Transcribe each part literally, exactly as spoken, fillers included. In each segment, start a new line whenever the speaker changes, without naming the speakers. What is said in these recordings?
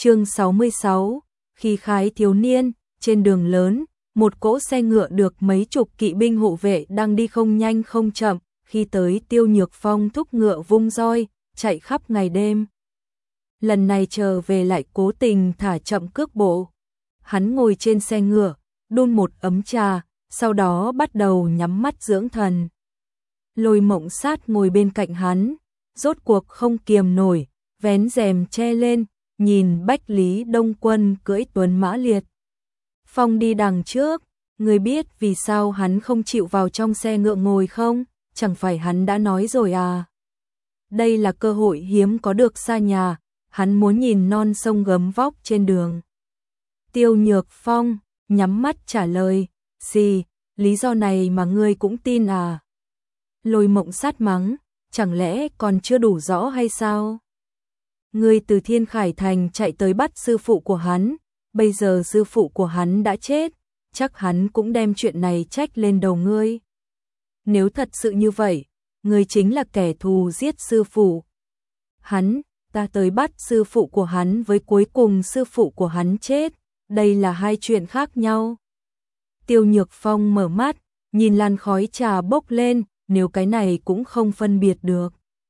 Chương sáu mươi sáu, khi khái thiếu niên, trên đường lớn, một cỗ xe ngựa được mấy chục kỵ binh hộ vệ đang đi không nhanh không chậm, khi tới Tiêu Nhược Phong thúc ngựa vung roi, chạy khắp ngày đêm. Lần này trở về lại cố tình thả chậm cước bộ. Hắn ngồi trên xe ngựa, đun một ấm trà, sau đó bắt đầu nhắm mắt dưỡng thần. Lôi Mộng Sát ngồi bên cạnh hắn, rốt cuộc không kiềm nổi, vén rèm che lên, nhìn Bách Lý Đông Quân cưỡi tuấn mã liệt phong đi đằng trước. Người biết vì sao hắn không chịu vào trong xe ngựa ngồi không? Chẳng phải hắn đã nói rồi à? Đây là cơ hội hiếm có được xa nhà, hắn muốn nhìn non sông gấm vóc trên đường. Tiêu Nhược Phong nhắm mắt trả lời, gì, lý do này mà ngươi cũng tin à? Lôi Mộng Sát mắng, chẳng lẽ còn chưa đủ rõ hay sao? Ngươi từ Thiên Khải Thành chạy tới bắt sư phụ của hắn, bây giờ sư phụ của hắn đã chết, chắc hắn cũng đem chuyện này trách lên đầu ngươi. Nếu thật sự như vậy, ngươi chính là kẻ thù giết sư phụ. Hắn, ta tới bắt sư phụ của hắn với cuối cùng sư phụ của hắn chết, đây là hai chuyện khác nhau. Tiêu Nhược Phong mở mắt, nhìn làn khói trà bốc lên, nếu cái này cũng không phân biệt được.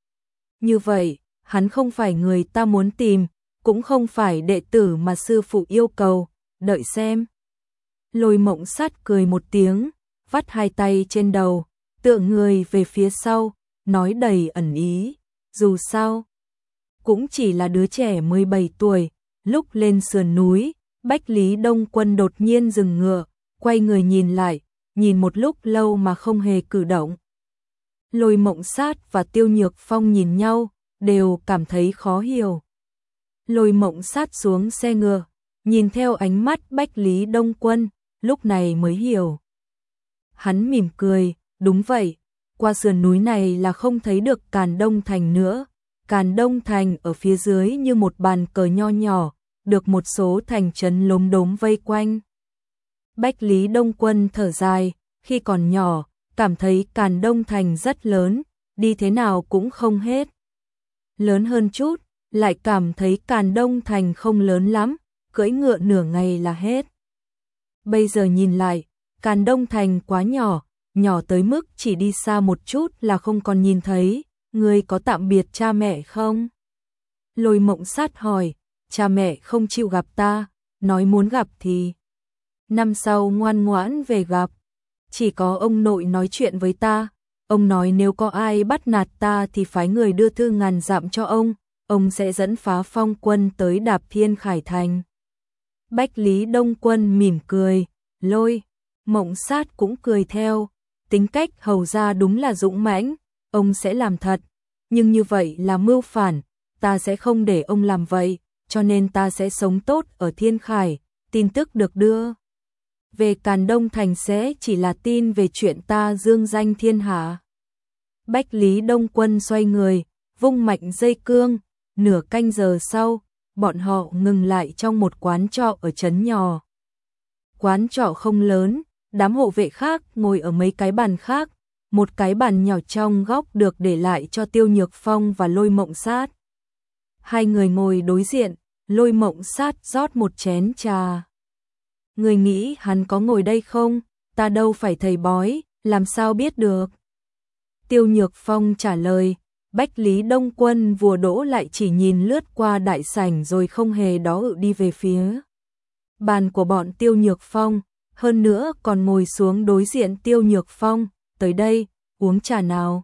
Như vậy, hắn không phải người ta muốn tìm, cũng không phải đệ tử mà sư phụ yêu cầu, đợi xem. Lôi Mộng Sát cười một tiếng, vắt hai tay trên đầu, tựa người về phía sau, nói đầy ẩn ý, dù sao, cũng chỉ là đứa trẻ mười bảy tuổi, lúc lên sườn núi, Bách Lý Đông Quân đột nhiên dừng ngựa, quay người nhìn lại, nhìn một lúc lâu mà không hề cử động. Lôi Mộng Sát và Tiêu Nhược Phong nhìn nhau, đều cảm thấy khó hiểu. Lôi Mộng Sát xuống xe ngựa, nhìn theo ánh mắt Bách Lý Đông Quân, lúc này mới hiểu. Hắn mỉm cười, đúng vậy, qua sườn núi này là không thấy được Càn Đông Thành nữa. Càn Đông Thành ở phía dưới như một bàn cờ nho nhỏ, được một số thành trấn lốm đốm vây quanh. Bách Lý Đông Quân thở dài, khi còn nhỏ, cảm thấy Càn Đông Thành rất lớn, đi thế nào cũng không hết. Lớn hơn chút, lại cảm thấy Càn Đông Thành không lớn lắm, cưỡi ngựa nửa ngày là hết. Bây giờ nhìn lại, Càn Đông Thành quá nhỏ, nhỏ tới mức chỉ đi xa một chút là không còn nhìn thấy. Ngươi có tạm biệt cha mẹ không? Lôi Mộng Sát hỏi, cha mẹ không chịu gặp ta, nói muốn gặp thì năm sau ngoan ngoãn về gặp. Chỉ có ông nội nói chuyện với ta, ông nói nếu có ai bắt nạt ta thì phái người đưa thư ngàn dặm cho ông, ông sẽ dẫn Phá Phong quân tới đạp Thiên Khải Thành. Bách Lý Đông Quân mỉm cười, Lôi Mộng Sát cũng cười theo, tính cách hầu ra đúng là dũng mãnh, ông sẽ làm thật, nhưng như vậy là mưu phản, ta sẽ không để ông làm vậy, cho nên ta sẽ sống tốt ở Thiên Khải, tin tức được đưa về Càn Đông Thành sẽ chỉ là tin về chuyện ta dương danh thiên hạ. Bách Lý Đông Quân xoay người, vung mạnh dây cương, nửa canh giờ sau, bọn họ ngừng lại trong một quán trọ ở trấn nhỏ. Quán trọ không lớn, đám hộ vệ khác ngồi ở mấy cái bàn khác, một cái bàn nhỏ trong góc được để lại cho Tiêu Nhược Phong và Lôi Mộng Sát. Hai người ngồi đối diện, Lôi Mộng Sát rót một chén trà. Người nghĩ hắn có ngồi đây không? Ta đâu phải thầy bói, làm sao biết được? Tiêu Nhược Phong trả lời, Bách Lý Đông Quân vùa đỗ lại chỉ nhìn lướt qua đại sảnh rồi không hề đó ự đi về phía bàn của bọn Tiêu Nhược Phong, hơn nữa còn ngồi xuống đối diện Tiêu Nhược Phong, tới đây, uống trà nào.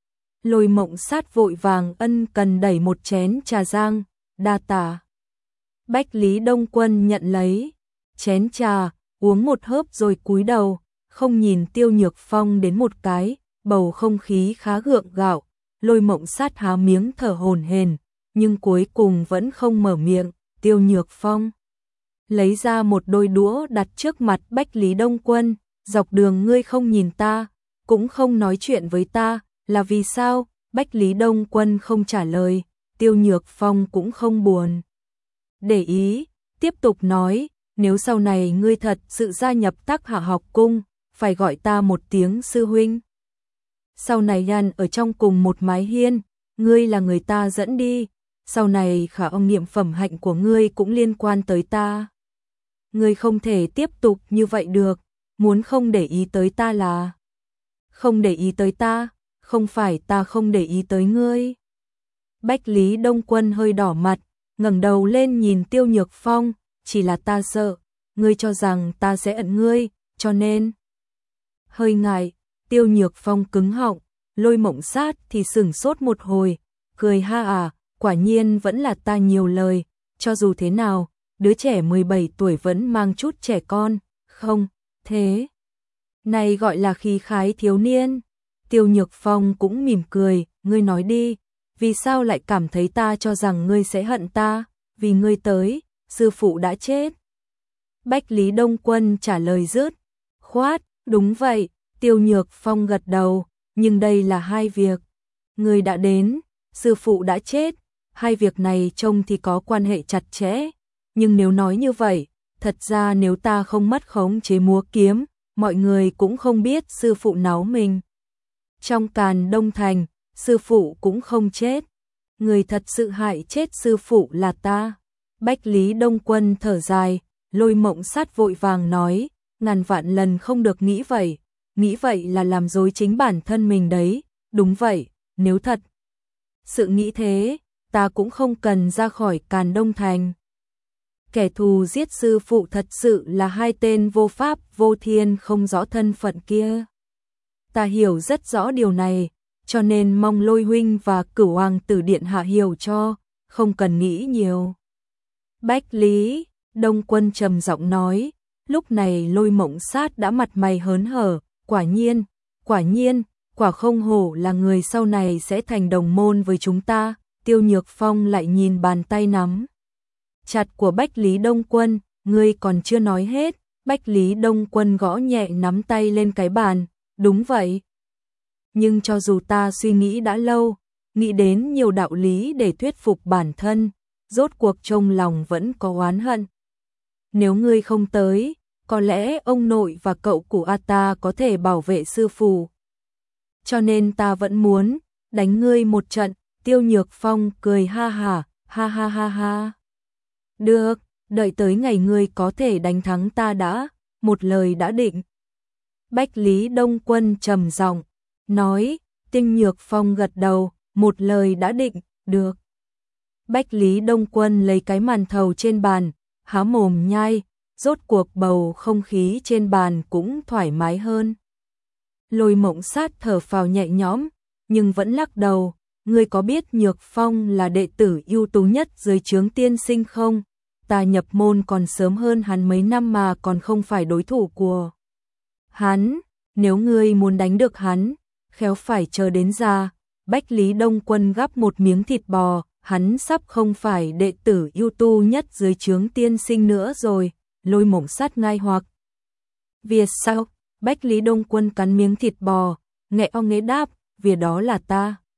Lôi Mộng Sát vội vàng ân cần đẩy một chén trà giang, đa tạ. Bách Lý Đông Quân nhận lấy chén trà, uống một hớp rồi cúi đầu, không nhìn Tiêu Nhược Phong đến một cái, bầu không khí khá gượng gạo. Lôi Mộng Sát há miếng thở hổn hển, nhưng cuối cùng vẫn không mở miệng. Tiêu Nhược Phong lấy ra một đôi đũa đặt trước mặt Bách Lý Đông Quân, dọc đường ngươi không nhìn ta, cũng không nói chuyện với ta, là vì sao? Bách Lý Đông Quân không trả lời, Tiêu Nhược Phong cũng không buồn để ý, tiếp tục nói, nếu sau này ngươi thật sự gia nhập Tắc Hạ học cung, phải gọi ta một tiếng sư huynh. Sau này nhàn ở trong cùng một mái hiên, ngươi là người ta dẫn đi, sau này khả ông niệm phẩm hạnh của ngươi cũng liên quan tới ta. Ngươi không thể tiếp tục như vậy được, muốn không để ý tới ta là không để ý tới ta, không phải ta không để ý tới ngươi. Bách Lý Đông Quân hơi đỏ mặt, ngẩng đầu lên nhìn Tiêu Nhược Phong, chỉ là ta sợ, ngươi cho rằng ta sẽ ẩn ngươi, cho nên. Hơi ngại, Tiêu Nhược Phong cứng họng, Lôi Mộng Sát thì sửng sốt một hồi, cười ha à, quả nhiên vẫn là ta nhiều lời, cho dù thế nào, đứa trẻ mười bảy tuổi vẫn mang chút trẻ con, không, thế. Này gọi là khí khái thiếu niên. Tiêu Nhược Phong cũng mỉm cười, ngươi nói đi, vì sao lại cảm thấy ta cho rằng ngươi sẽ hận ta, vì ngươi tới, sư phụ đã chết. Bách Lý Đông Quân trả lời dứt khoát, đúng vậy, Tiêu Nhược Phong gật đầu, nhưng đây là hai việc. Ngươi đã đến, sư phụ đã chết, hai việc này trông thì có quan hệ chặt chẽ, nhưng nếu nói như vậy, thật ra nếu ta không mất khống chế múa kiếm, mọi người cũng không biết sư phụ náu mình. Trong Càn Đông Thành, sư phụ cũng không chết. Người thật sự hại chết sư phụ là ta. Bách Lý Đông Quân thở dài, Lôi Mộng Sát vội vàng nói, ngàn vạn lần không được nghĩ vậy, nghĩ vậy là làm dối chính bản thân mình đấy, đúng vậy, nếu thật sự nghĩ thế, ta cũng không cần ra khỏi Càn Đông Thành. Kẻ thù giết sư phụ thật sự là hai tên vô pháp vô thiên không rõ thân phận kia. Ta hiểu rất rõ điều này, cho nên mong Lôi huynh và Cửu Hoàng tử điện hạ hiểu cho, không cần nghĩ nhiều. Bách Lý Đông Quân trầm giọng nói, lúc này Lôi Mộng Sát đã mặt mày hớn hở, quả nhiên, quả nhiên, quả không hổ là người sau này sẽ thành đồng môn với chúng ta. Tiêu Nhược Phong lại nhìn bàn tay nắm chặt của Bách Lý Đông Quân, ngươi còn chưa nói hết. Bách Lý Đông Quân gõ nhẹ nắm tay lên cái bàn, đúng vậy. Nhưng cho dù ta suy nghĩ đã lâu, nghĩ đến nhiều đạo lý để thuyết phục bản thân, rốt cuộc trong lòng vẫn có oán hận. Nếu ngươi không tới, có lẽ ông nội và cậu của A ta có thể bảo vệ sư phụ. Cho nên ta vẫn muốn đánh ngươi một trận. Tiêu Nhược Phong cười ha hả, ha ha ha ha. Được, đợi tới ngày ngươi có thể đánh thắng ta đã, một lời đã định. Bách Lý Đông Quân trầm giọng nói, Tiêu Nhược Phong gật đầu, một lời đã định, được. Bách Lý Đông Quân lấy cái màn thầu trên bàn, há mồm nhai, rốt cuộc bầu không khí trên bàn cũng thoải mái hơn. Lôi Mộng Sát thở phào nhẹ nhõm, nhưng vẫn lắc đầu. Ngươi có biết Nhược Phong là đệ tử ưu tú nhất dưới trướng tiên sinh không? Ta nhập môn còn sớm hơn hắn mấy năm mà còn không phải đối thủ của hắn. Nếu ngươi muốn đánh được hắn, khéo phải chờ đến già. Bách Lý Đông Quân gắp một miếng thịt bò, hắn sắp không phải đệ tử ưu tú nhất dưới trướng tiên sinh nữa rồi. Lôi Mộng Sát nghi hoặc. Vì sao? Bách Lý Đông Quân cắn miếng thịt bò, nghẹ o nghễ đáp, vì đó là ta.